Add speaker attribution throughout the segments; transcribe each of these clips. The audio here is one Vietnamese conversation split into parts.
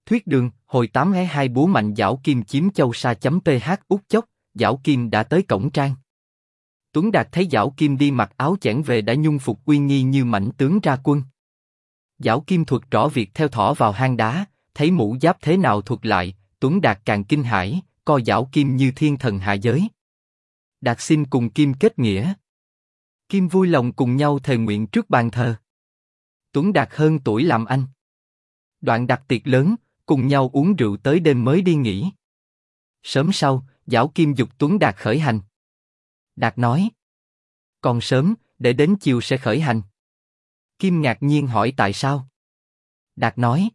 Speaker 1: Thuyết đường, hồi 8/2 búa mạnh Giảo Kim chiếm Châu Sa.th út chốc, Giảo Kim đã tới cổng trang. Tuấn Đạt thấy Giảo Kim đi mặc áo chẽn về đã nhung phục uy nghi như mãnh tướng ra quân. Giảo Kim thuật rõ việc theo thỏ vào hang đá, thấy mũ giáp thế nào thuật lại, Tuấn Đạt càng kinh hãi, coi Giảo Kim như thiên thần hạ giới. Đạt xin cùng Kim kết nghĩa. Kim vui lòng cùng nhau thề nguyện trước bàn thờ. Tuấn Đạt hơn tuổi làm anh. Đoạn đặt tiệc lớn, cùng nhau uống rượu tới đêm mới đi nghỉ. Sớm sau, Giảo Kim giục Tuấn Đạt khởi hành. Đạt nói: còn sớm, để đến chiều sẽ khởi hành. Kim ngạc nhiên hỏi tại sao. Đạt nói: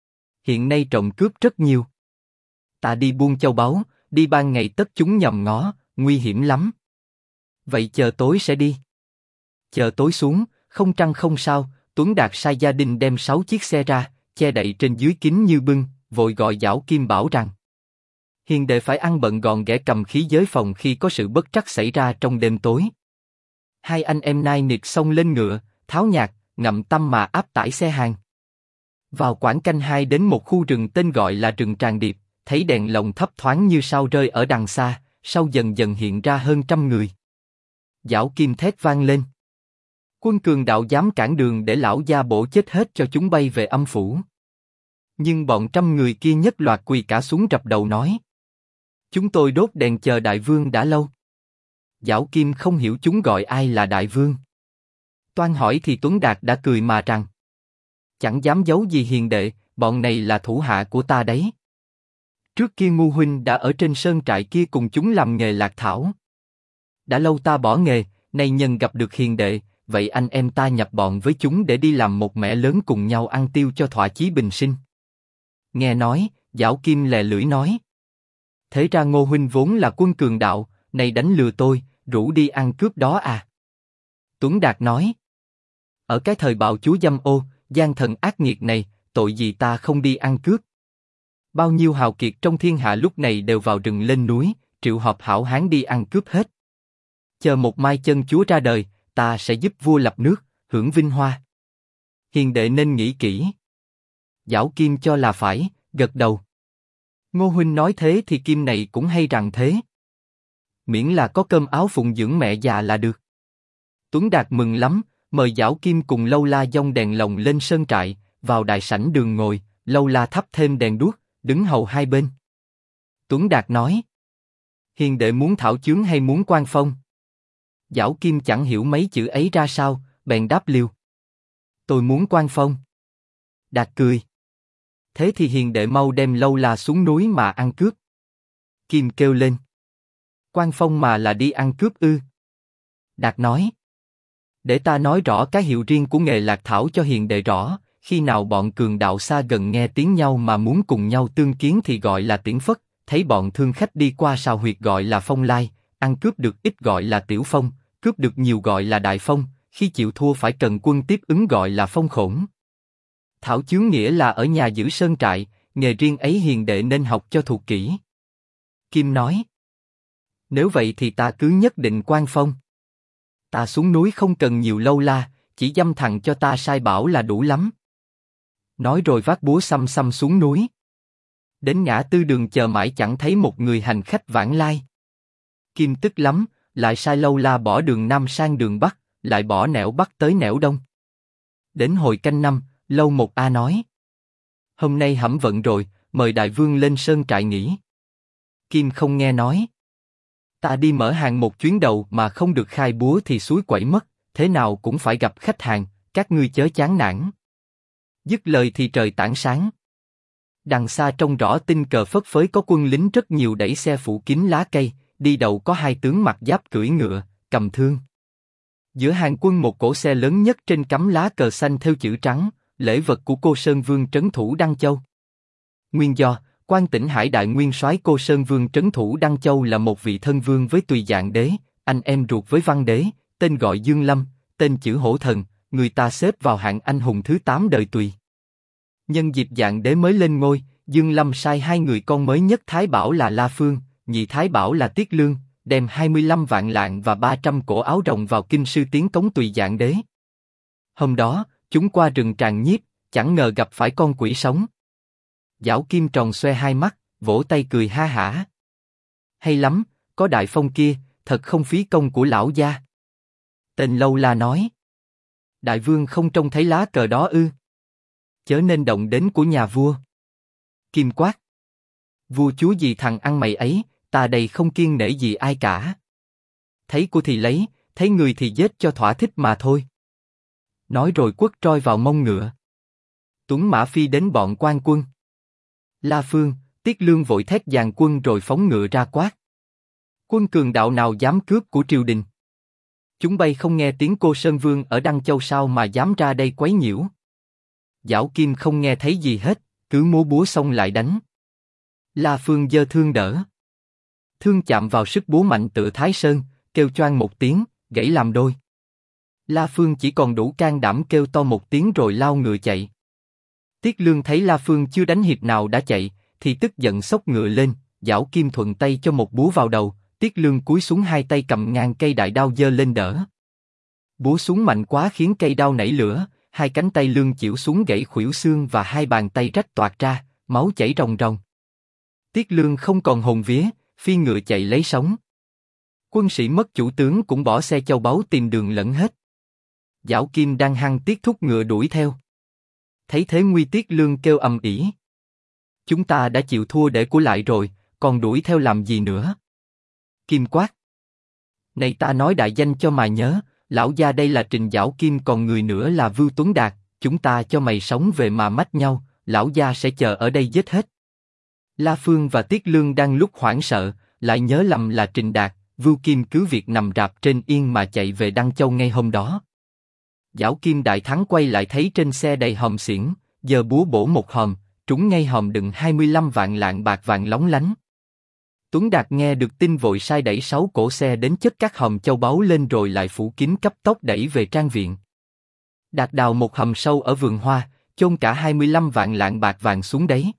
Speaker 1: hiện nay trộm cướp rất nhiều. Ta đi buôn châu báu, đi ban ngày tất chúng nhòm ngó, nguy hiểm lắm. Vậy chờ tối sẽ đi. Chờ tối xuống, không trăng không sao. Tuấn Đạt sai gia đình đem 6 chiếc xe ra, che đậy trên dưới kín như bưng, vội gọi Giảo Kim bảo rằng: hiền đệ phải ăn bận gọn ghẽ cầm khí giới phòng khi có sự bất trắc xảy ra trong đêm tối. Hai anh em nai nịt xông lên ngựa, tháo nhạc, ngậm tâm mà áp tải xe hàng. Vào khoảng canh 2 đến một khu rừng tên gọi là rừng Tràng Điệp, thấy đèn lồng thấp thoáng như sao rơi ở đằng xa, sau dần dần hiện ra hơn 100 người. Giảo Kim thét vang lên: quân cường đạo dám cản đường để lão gia bổ chết hết cho chúng bay về âm phủ. Nhưng bọn 100 người kia nhất loạt quỳ cả xuống rập đầu nói: chúng tôi đốt đèn chờ đại vương đã lâu. Giảo Kim không hiểu chúng gọi ai là đại vương. Toan hỏi thì Tuấn Đạt đã cười mà rằng: chẳng dám giấu gì hiền đệ, bọn này là thủ hạ của ta đấy. Trước kia Ngu huynh đã ở trên sơn trại kia cùng chúng làm nghề lạc thảo. Đã lâu ta bỏ nghề, nay nhân gặp được hiền đệ, vậy anh em ta nhập bọn với chúng để đi làm một mẻ lớn cùng nhau ăn tiêu cho thỏa chí bình sinh. Nghe nói, Giảo Kim lè lưỡi nói: thế ra Ngô huynh vốn là quân cường đạo, này đánh lừa tôi, rủ đi ăn cướp đó à? Tuấn Đạt nói: ở cái thời bạo chúa dâm ô, gian thần ác nghiệt này, tội gì ta không đi ăn cướp? Bao nhiêu hào kiệt trong thiên hạ lúc này đều vào rừng lên núi, triệu họp hảo hán đi ăn cướp hết. Chờ một mai chân chúa ra đời, ta sẽ giúp vua lập nước, hưởng vinh hoa. Hiền đệ nên nghĩ kỹ. Giảo Kim cho là phải, gật đầu. Ngô huynh nói thế thì Kim này cũng hay rằng thế. Miễn là có cơm áo phụng dưỡng mẹ già là được. Tuấn Đạt mừng lắm, mời Giảo Kim cùng Lâu La dông đèn lồng lên sơn trại, vào đại sảnh đường ngồi, Lâu La thắp thêm đèn đuốc, đứng hầu hai bên. Tuấn Đạt nói: hiền đệ muốn thảo chướng hay muốn quan phong? Giảo Kim chẳng hiểu mấy chữ ấy ra sao, bèn đáp liều: tôi muốn quan phong. Đạt cười: thế thì hiền đệ mau đem Lâu La xuống núi mà ăn cướp. Kim kêu lên: quan phong mà là đi ăn cướp ư? Đạt nói: để ta nói rõ cái hiệu riêng của nghề lạc thảo cho hiền đệ rõ. Khi nào bọn cường đạo xa gần nghe tiếng nhau mà muốn cùng nhau tương kiến thì gọi là tiễn phất, thấy bọn thương khách đi qua sào huyệt gọi là phong lai, ăn cướp được ít gọi là tiểu phong, cướp được nhiều gọi là đại phong, khi chịu thua phải cần quân tiếp ứng gọi là phong khổn. Thảo chướng nghĩa là ở nhà giữ sơn trại, nghề riêng ấy hiền đệ nên học cho thuộc kỹ. Kim nói: nếu vậy thì ta cứ nhất định quan phong. Ta xuống núi không cần nhiều Lâu La, chỉ dăm thằng cho ta sai bảo là đủ lắm. Nói rồi vác búa xăm xăm xuống núi. Đến ngã tư đường chờ mãi chẳng thấy một người hành khách vãng lai. Kim tức lắm, lại sai Lâu La bỏ đường Nam sang đường Bắc, lại bỏ nẻo Bắc tới nẻo Đông. Đến hồi canh 5, Lâu Một A nói: hôm nay hẩm vận rồi, mời đại vương lên sơn trại nghỉ. Kim không nghe nói: ta đi mở hàng một chuyến đầu mà không được khai búa thì suối quẩy mất, thế nào cũng phải gặp khách hàng, các ngươi chớ chán nản. Dứt lời thì trời tảng sáng. Đằng xa trông rõ tinh cờ phất phới có quân lính rất nhiều đẩy xe phủ kín lá cây, đi đầu có hai tướng mặc giáp cưỡi ngựa, cầm thương. Giữa hàng quân một cỗ xe lớn nhất trên cắm lá cờ xanh thêu chữ trắng, lễ vật của Cô Sơn Vương trấn thủ Đăng Châu. Nguyên do, Quan Tỉnh Hải đại nguyên soái Cô Sơn Vương trấn thủ Đăng Châu là một vị thân vương với Tùy Dạng Đế, anh em ruột với Văn Đế, tên gọi Dương Lâm, tên chữ Hổ Thần, người ta xếp vào hạng anh hùng thứ 8 đời Tùy. Nhân dịp Dạng Đế mới lên ngôi, Dương Lâm sai hai người con mới nhất Thái Bảo là La Phương, nhị Thái Bảo là Tiết Lương, đem 25 vạn lạng và 300 cổ áo rồng vào kinh sư tiến cống Tùy Dạng Đế. Hôm đó, chúng qua rừng Tràng Nhiếp, chẳng ngờ gặp phải con quỷ sống. Giảo Kim tròn xoe hai mắt, vỗ tay cười ha hả. Hay lắm, có đại phong kia, thật không phí công của lão gia. Tên Lâu La nói. Đại vương không trông thấy lá cờ đó ư? Chớ nên động đến của nhà vua. Kim quát. Vua chúa gì thằng ăn mày ấy, ta đây không kiêng nể gì ai cả. Thấy của thì lấy, thấy người thì giết cho thỏa thích mà thôi. Nói rồi quất roi vào mông ngựa. Tuấn mã phi đến bọn quan quân. La Phương, Tiết Lương vội thét dàn quân rồi phóng ngựa ra quát. Quân cường đạo nào dám cướp của triều đình? Chúng bay không nghe tiếng Cô Sơn Vương ở Đăng Châu sao mà dám ra đây quấy nhiễu? Giảo Kim không nghe thấy gì hết, cứ múa búa xông lại đánh. La Phương giơ thương đỡ. Thương chạm vào sức búa mạnh tựa Thái Sơn, kêu choang một tiếng, gãy làm đôi. La Phương chỉ còn đủ can đảm kêu to một tiếng rồi lao ngựa chạy. Tiết Lương thấy La Phương chưa đánh hiệp nào đã chạy, thì tức giận xốc ngựa lên, Giảo Kim thuận tay cho một búa vào đầu. Tiết Lương cúi xuống hai tay cầm ngang cây đại đao giơ lên đỡ. Búa xuống mạnh quá khiến cây đao nảy lửa, hai cánh tay Lương chịu xuống gãy khuỷu xương và hai bàn tay rách toạc ra, máu chảy ròng ròng. Tiết Lương không còn hồn vía, phi ngựa chạy lấy sống. Quân sĩ mất chủ tướng cũng bỏ xe châu báu tìm đường lẫn hết. Giảo Kim đang hăng tiết thúc ngựa đuổi theo. Thấy thế nguy, Tiết Lương kêu ầm ĩ. Chúng ta đã chịu thua để của lại rồi, còn đuổi theo làm gì nữa? Kim quát. Này ta nói đại danh cho mà nhớ, lão gia đây là Trình Giảo Kim, còn người nữa là Vưu Tuấn Đạt, chúng ta cho mày sống về mà mách nhau, lão gia sẽ chờ ở đây giết hết. La Phương và Tiết Lương đang lúc hoảng sợ, lại nhớ lầm là Trình Đạt, Vưu Kim cứ việc nằm rạp trên yên mà chạy về Đăng Châu ngay hôm đó. Giảo Kim đại thắng quay lại thấy trên xe đầy hòm xiển, giơ búa bổ một hòm, trúng ngay hòm đựng 25 vạn lạng bạc vàng lóng lánh. Tuấn Đạt nghe được tin vội sai đẩy 6 cỗ xe đến chất các hòm châu báu lên rồi lại phủ kín cấp tốc đẩy về trang viện. Đạt đào một hầm sâu ở vườn hoa, chôn cả 25 vạn lạng bạc vàng xuống đấy.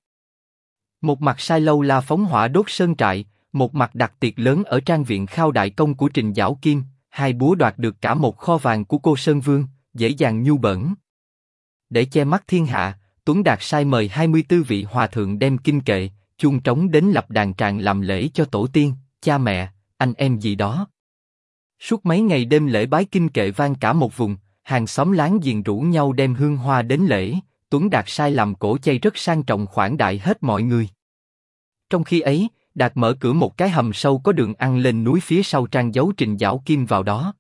Speaker 1: Một mặt sai Lâu La phóng hỏa đốt sơn trại, một mặt đặt tiệc lớn ở trang viện khao đại công của Trình Giảo Kim, hai búa đoạt được cả một kho vàng của Cô Sơn Vương, dễ dàng nhu bẩn. Để che mắt thiên hạ, Tuấn Đạt sai mời 24 vị hòa thượng đem kinh kệ, chuông trống đến lập đàn tràng làm lễ cho tổ tiên, cha mẹ, anh em gì đó. Suốt mấy ngày đêm lễ bái kinh kệ vang cả một vùng, hàng xóm láng giềng rủ nhau đem hương hoa đến lễ. Tuấn Đạt sai làm cổ chay rất sang trọng khoản đại hết mọi người. Trong khi ấy, Đạt mở cửa một cái hầm sâu có đường ăn lên núi phía sau trang giấu Trình Giảo Kim vào đó.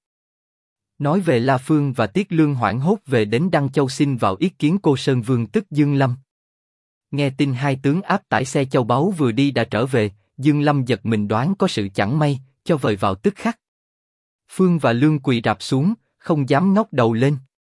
Speaker 1: Nói về La Phương và Tiết Lương hoảng hốt về đến Đăng Châu xin vào yết kiến Cô Sơn Vương tức Dương Lâm. Nghe tin hai tướng áp tải xe châu báu vừa đi đã trở về, Dương Lâm giật mình đoán có sự chẳng may, cho vời vào tức khắc. Phương và Lương quỳ rạp xuống, không dám ngóc đầu lên.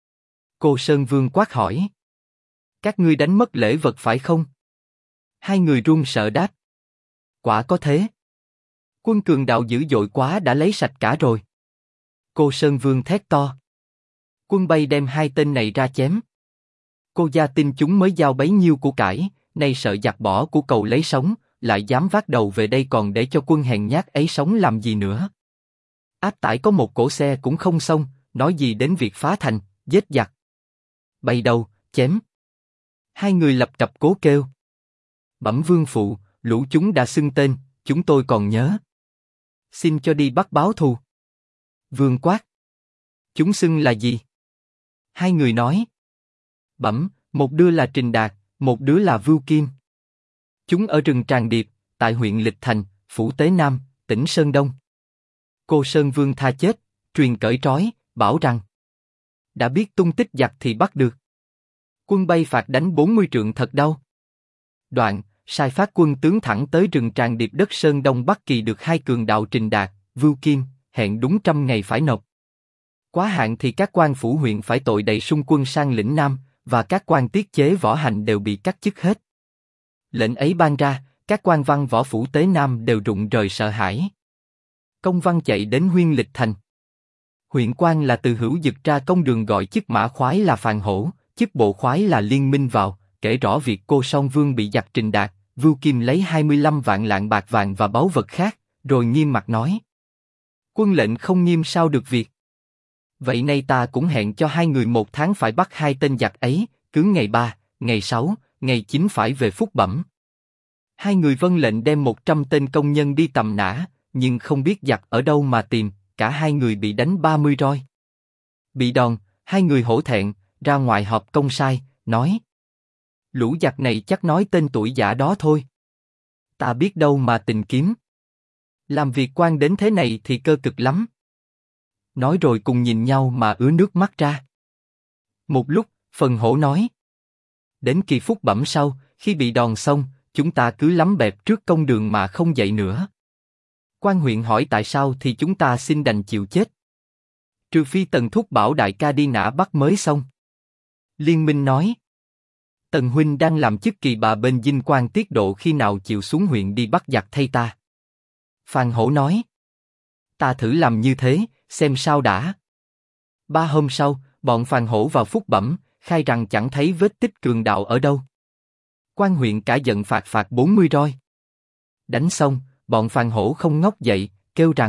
Speaker 1: Cô Sơn Vương quát hỏi. Các ngươi đánh mất lễ vật phải không? Hai người run sợ đáp. Quả có thế. Quân cường đạo dữ dội quá đã lấy sạch cả rồi. Cô Sơn Vương thét to. Quân bay đem hai tên này ra chém. Cô gia tin chúng mới giao bấy nhiêu của cải, nay sợ giặc bỏ của cầu lấy sống, lại dám vác đầu về đây còn để cho quân hèn nhát ấy sống làm gì nữa. Áp tải có một cỗ xe cũng không xong, nói gì đến việc phá thành, giết giặc. Bay đầu, chém. Hai người lập cập cố kêu. Bẩm vương phụ, lũ chúng đã xưng tên, chúng tôi còn nhớ. Xin cho đi bắt báo thù. Vương quát. Chúng xưng là gì? Hai người nói. Bẩm, một đứa là Trình Đạt, một đứa là Vưu Kim. Chúng ở rừng Tràng Điệp, tại huyện Lịch Thành, phủ Tế Nam, tỉnh Sơn Đông. Cô Sơn Vương tha chết, truyền cởi trói, bảo rằng đã biết tung tích giặc thì bắt được. Quân bay phạt đánh 40 trượng thật đau. Đoạn, sai phát quân tướng thẳng tới rừng Tràng Điệp đất Sơn Đông Bắc Kỳ được hai cường đạo Trình Đạt, Vưu Kim, hẹn đúng 100 ngày phải nộp. Quá hạn thì các quan phủ huyện phải tội đầy xung quân sang lĩnh Nam, và các quan tiết chế võ hành đều bị cắt chức hết. Lệnh ấy ban ra, các quan văn võ phủ Tế Nam đều rụng rời sợ hãi. Công văn chạy đến huyện Lịch Thành. Huyện quan là từ Hữu Dực ra công đường gọi chức mã khoái là Phàn Hổ, chức bộ khoái là Liên Minh vào, kể rõ việc Cô Song Vương bị giặc Trình Đạt, Vưu Kim lấy 25 vạn lạng bạc vàng và báu vật khác, rồi nghiêm mặt nói. Quân lệnh không nghiêm sao được việc. Vậy nay ta cũng hẹn cho hai người 1 tháng phải bắt hai tên giặc ấy, cứ ngày 3, ngày 6, ngày 9 phải về Phúc Bẩm. Hai người vâng lệnh đem 100 tên công nhân đi tầm nã, nhưng không biết giặc ở đâu mà tìm, cả hai người bị đánh 30 roi. Bị đòn, hai người hổ thẹn, ra ngoài họp công sai, nói: lũ giặc này chắc nói tên tuổi giả đó thôi. Ta biết đâu mà tình kiếm. Làm việc quan đến thế này thì cơ cực lắm. Nói rồi cùng nhìn nhau mà ứa nước mắt ra. Một lúc, phần hổ nói: đến kỳ Phúc Bẩm sau, khi bị đòn xong, chúng ta cứ lắm bẹp trước công đường mà không dậy nữa. Quan huyện hỏi tại sao thì chúng ta xin đành chịu chết. Trừ phi Tần thúc bảo đại ca đi nã bắt mới xong. Liên Minh nói: Tần huynh đang làm chức kỳ bà bên Dinh Quan Tiết Độ, khi nào chịu xuống huyện đi bắt giặc thay ta. Phan Hổ nói: ta thử làm như thế, xem sao đã. 3 hôm sau, bọn Phan Hổ vào Phúc Bẩm, khai rằng chẳng thấy vết tích cường đạo ở đâu. Quan huyện cả giận phạt 40 roi. Đánh xong, bọn Phan Hổ không ngóc dậy, kêu rằng: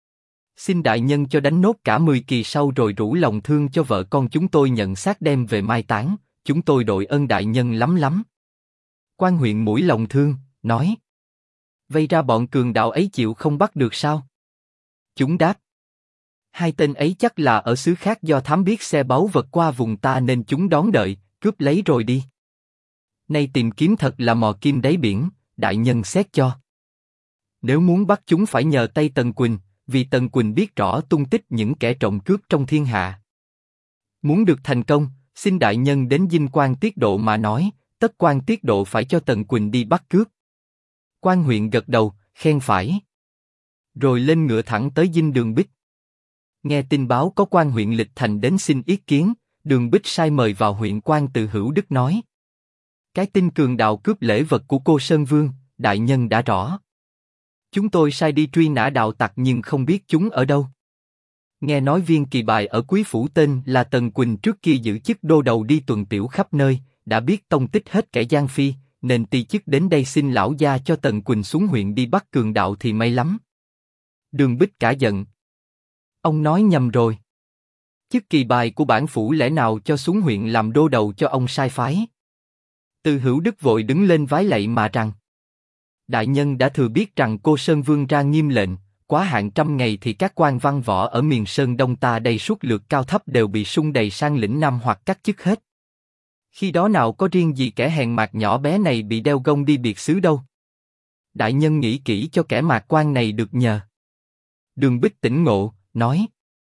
Speaker 1: xin đại nhân cho đánh nốt cả 10 kỳ sau rồi rủ lòng thương cho vợ con chúng tôi nhận xác đem về mai táng, chúng tôi đội ơn đại nhân lắm lắm. Quan huyện mũi lòng thương, nói: vây ra bọn cường đạo ấy chịu không bắt được sao? Chúng đáp: hai tên ấy chắc là ở xứ khác do thám biết xe báu vật qua vùng ta nên chúng đón đợi, cướp lấy rồi đi. Nay tìm kiếm thật là mò kim đáy biển, đại nhân xét cho. Nếu muốn bắt chúng phải nhờ tay Tần Quỳnh, vì Tần Quỳnh biết rõ tung tích những kẻ trộm cướp trong thiên hạ. Muốn được thành công, xin đại nhân đến Dinh Quan Tiết Độ mà nói, tất Quan Tiết Độ phải cho Tần Quỳnh đi bắt cướp. Quan huyện gật đầu, khen phải. Rồi lên ngựa thẳng tới Dinh Đường Bích. Nghe tin báo có quan huyện Lịch Thành đến xin ý kiến, Đường Bích sai mời vào huyện quan từ Hữu Đức nói: cái tin cường đạo cướp lễ vật của cô Sơn Vương, đại nhân đã rõ. Chúng tôi sai đi truy nã đạo tặc nhưng không biết chúng ở đâu. Nghe nói viên kỳ bài ở Quý Phủ tên là Tần Quỳnh trước kia giữ chức đô đầu đi tuần tiểu khắp nơi, đã biết tông tích hết kẻ gian phi, nên ti chức đến đây xin lão gia cho Tần Quỳnh xuống huyện đi bắt cường đạo thì may lắm. Đường Bích cả giận: ông nói nhầm rồi. Chức kỳ bài của bản phủ lẽ nào cho xuống huyện làm đô đầu cho ông sai phái. Từ Hữu Đức vội đứng lên vái lạy mà rằng: đại nhân đã thừa biết rằng cô Sơn Vương ra nghiêm lệnh, quá hạn 100 ngày thì các quan văn võ ở miền Sơn Đông ta đây suốt lượt cao thấp đều bị sung đầy sang lĩnh Nam hoặc cắt chức hết. Khi đó nào có riêng gì kẻ hèn mạt nhỏ bé này bị đeo gông đi biệt xứ đâu. Đại nhân nghĩ kỹ cho kẻ mạt quan này được nhờ. Đường Bích tỉnh ngộ, nói: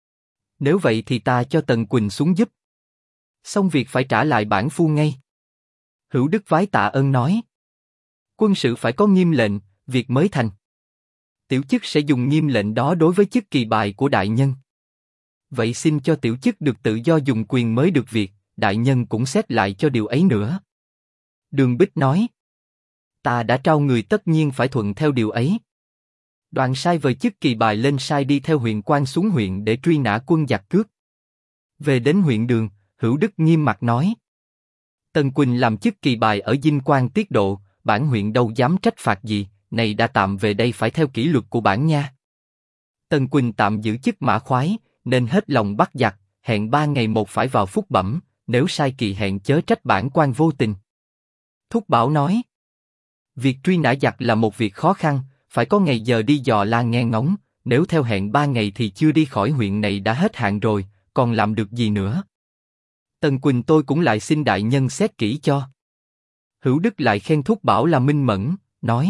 Speaker 1: nếu vậy thì ta cho Tần Quỳnh xuống giúp. Xong việc phải trả lại bản phu ngay. Hữu Đức vái tạ ơn nói: quân sự phải có nghiêm lệnh, việc mới thành. Tiểu chức sẽ dùng nghiêm lệnh đó đối với chức kỳ bài của đại nhân. Vậy xin cho tiểu chức được tự do dùng quyền mới được việc, đại nhân cũng xét lại cho điều ấy nữa. Đường Bích nói: ta đã trao người tất nhiên phải thuận theo điều ấy. Đoàn sai vời chức kỳ bài lên sai đi theo huyện quan xuống huyện để truy nã quân giặc cướp. Về đến huyện Đường, Hữu Đức nghiêm mặt nói: Tần Quỳnh làm chức kỳ bài ở Dinh Quan Tiết Độ, bản huyện đâu dám trách phạt gì, này đã tạm về đây phải theo kỷ luật của bản nha. Tần Quỳnh tạm giữ chức mã khoái, nên hết lòng bắt giặc, hẹn 3 ngày một phải vào Phúc Bẩm, nếu sai kỳ hẹn chớ trách bản quan vô tình. Thúc Bảo nói: việc truy nã giặc là một việc khó khăn, phải có ngày giờ đi dò la nghe ngóng, nếu theo hẹn 3 ngày thì chưa đi khỏi huyện này đã hết hạn rồi, còn làm được gì nữa. Tần Quỳnh tôi cũng lại xin đại nhân xét kỹ cho. Hữu Đức lại khen Thúc Bảo là minh mẫn, nói: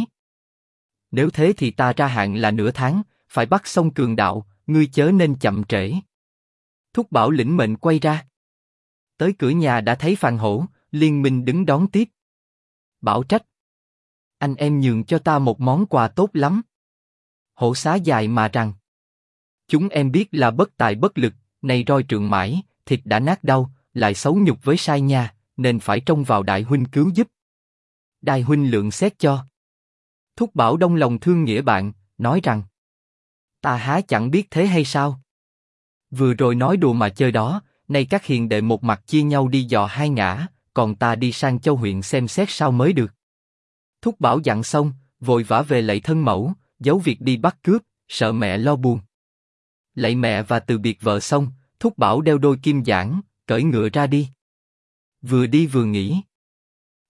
Speaker 1: nếu thế thì ta ra hạn là nửa tháng, phải bắt xong cường đạo, ngươi chớ nên chậm trễ. Thúc Bảo lĩnh mệnh quay ra. Tới cửa nhà đã thấy Phan Hổ, Liên Minh đứng đón tiếp. Bảo trách: anh em nhường cho ta một món quà tốt lắm. Hổ xá dài mà rằng: chúng em biết là bất tài bất lực, nay roi trượng mãi, thịt đã nát đau, lại xấu nhục với sai nha, nên phải trông vào đại huynh cứu giúp. Đại huynh lượng xét cho. Thúc Bảo đông lòng thương nghĩa bạn, nói rằng: ta há chẳng biết thế hay sao. Vừa rồi nói đùa mà chơi đó, nay các hiền đệ một mặt chia nhau đi dò hai ngã, còn ta đi sang Châu huyện xem xét sao mới được. Thúc Bảo dặn xong, vội vã về lạy thân mẫu, giấu việc đi bắt cướp, sợ mẹ lo buồn. Lạy mẹ và từ biệt vợ xong, Thúc Bảo đeo đôi kim giảng, cởi ngựa ra đi. Vừa đi vừa nghĩ: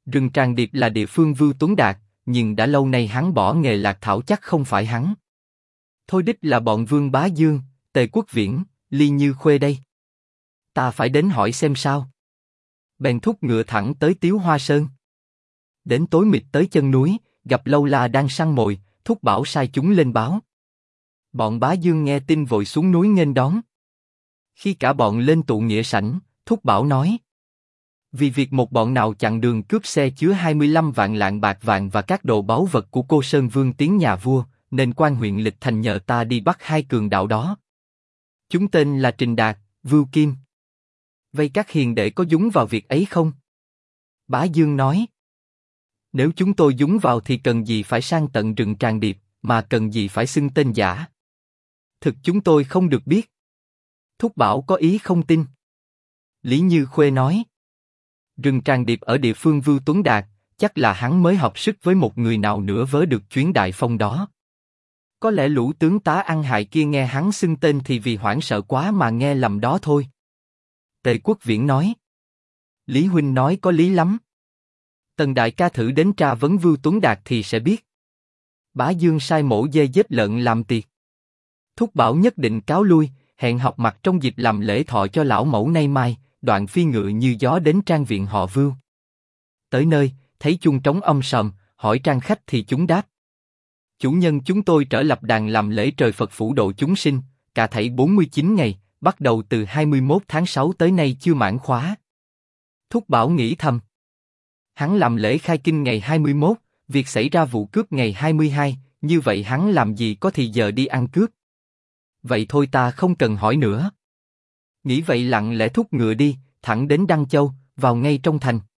Speaker 1: Rừng Tràng Điệp là địa phương Vưu Tuấn Đạt, nhưng đã lâu nay hắn bỏ nghề lạc thảo chắc không phải hắn. Thôi đích là bọn Vương Bá Dương, Tề Quốc Viễn, Ly Như Khuê đây. Ta phải đến hỏi xem sao. Bèn thúc ngựa thẳng tới Tiếu Hoa Sơn. Đến tối mịt tới chân núi, gặp Lâu La đang săn mồi, thúc bảo sai chúng lên báo. Bọn Bá Dương nghe tin vội xuống núi nghênh đón. Khi cả bọn lên tụ nghĩa sảnh, thúc bảo nói: vì việc một bọn nào chặn đường cướp xe chứa 25 vạn lạng bạc vàng và các đồ báu vật của cô Sơn Vương tiến nhà vua, nên quan huyện Lịch Thành nhờ ta đi bắt hai cường đạo đó. Chúng tên là Trình Đạt, Vưu Kim. Vậy các hiền đệ có dúng vào việc ấy không? Bá Dương nói: nếu chúng tôi dúng vào thì cần gì phải sang tận rừng Tràng Điệp, mà cần gì phải xưng tên giả. Thực chúng tôi không được biết. Thúc bảo có ý không tin. Lý Như Khuê nói: rừng Tràng Điệp ở địa phương Vưu Tuấn Đạt, chắc là hắn mới hợp sức với một người nào nữa vớ được chuyến đại phong đó. Có lẽ lũ tướng tá ăn hại kia nghe hắn xưng tên thì vì hoảng sợ quá mà nghe lầm đó thôi. Tề Quốc Viễn nói: Lý huynh nói có lý lắm. Tần đại ca thử đến tra vấn Vưu Tuấn Đạt thì sẽ biết. Bá Dương sai mổ dê giết lợn làm tiệc. Thúc bảo nhất định cáo lui, hẹn họp mặt trong dịp làm lễ thọ cho lão mẫu nay mai. Đoạn phi ngựa như gió đến trang viện họ Vưu. Tới nơi, thấy chuông trống âm sầm, hỏi trang khách thì chúng đáp: chủ nhân chúng tôi trở lập đàn làm lễ trời Phật phù độ chúng sinh, cả thảy 49 ngày, bắt đầu từ 21 tháng 6 tới nay chưa mãn khóa. Thúc bảo nghĩ thầm. Hắn làm lễ khai kinh ngày 21, việc xảy ra vụ cướp ngày 22, như vậy hắn làm gì có thì giờ đi ăn cướp. Vậy thôi ta không cần hỏi nữa. Nghĩ vậy lặng lẽ thúc ngựa đi, thẳng đến Đăng Châu, vào ngay trong thành.